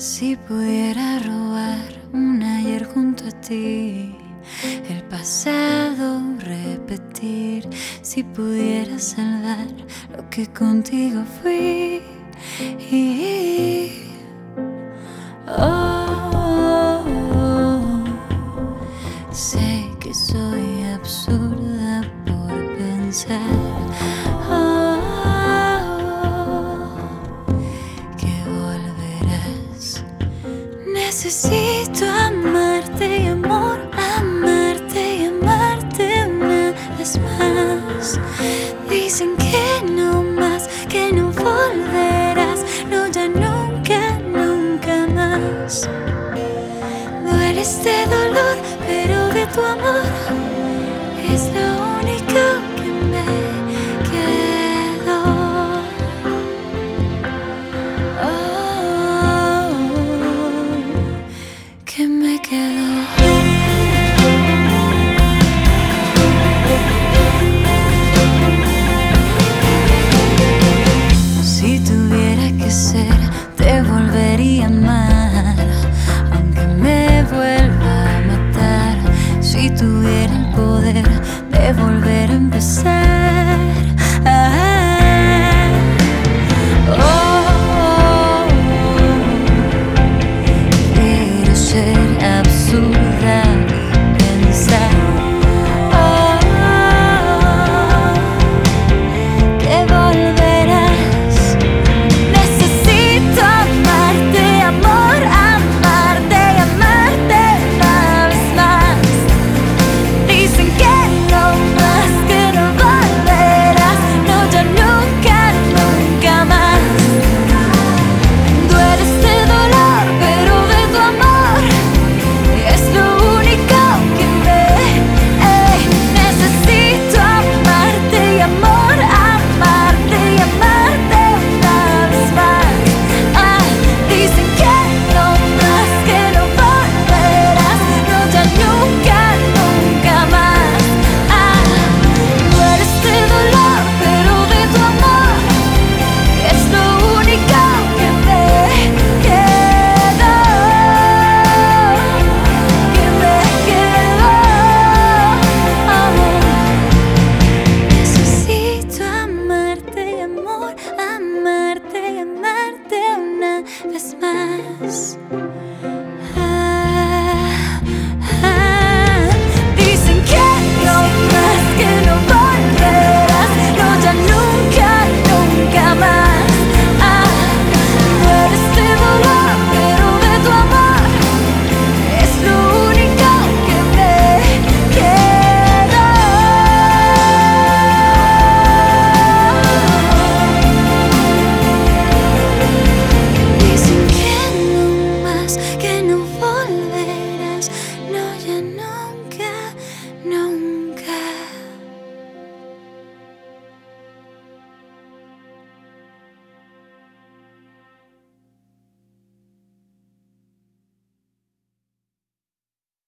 Si pudiera robar un ayer junto a ti, el pasado repetir, si pudiera salvar lo que contigo fui. Oh, sé que soy absurda por pensar que volverás. Necesito amarte y amarte y amarte una vez más. Dicen que no más, que no volverás, no, ya nunca, nunca más. Duele este dolor, pero de tu amor es lo único que me quedó. Oh, que me quedó. Si tuviera que ser, te volvería a amar, aunque me vuelva a matar. Si tuviera el poder de volver a empezar. Quiero ser absurda y pensar que volverás. Necesito amarte, amor, amarte y amarte una vez más. Dicen que no más, que no volverás, no, ya nunca, nunca más. Duele este dolor, pero de tu amor es lo único que me necesito amarte y amor, amarte y amarte una vez más. Dicen que no más, que no volverás, no, ya nunca, nunca más. Duele este dolor, pero de tu amor es lo único que me quedó, que me quedó. Necesito amarte y amor, amarte y amarte una vez más.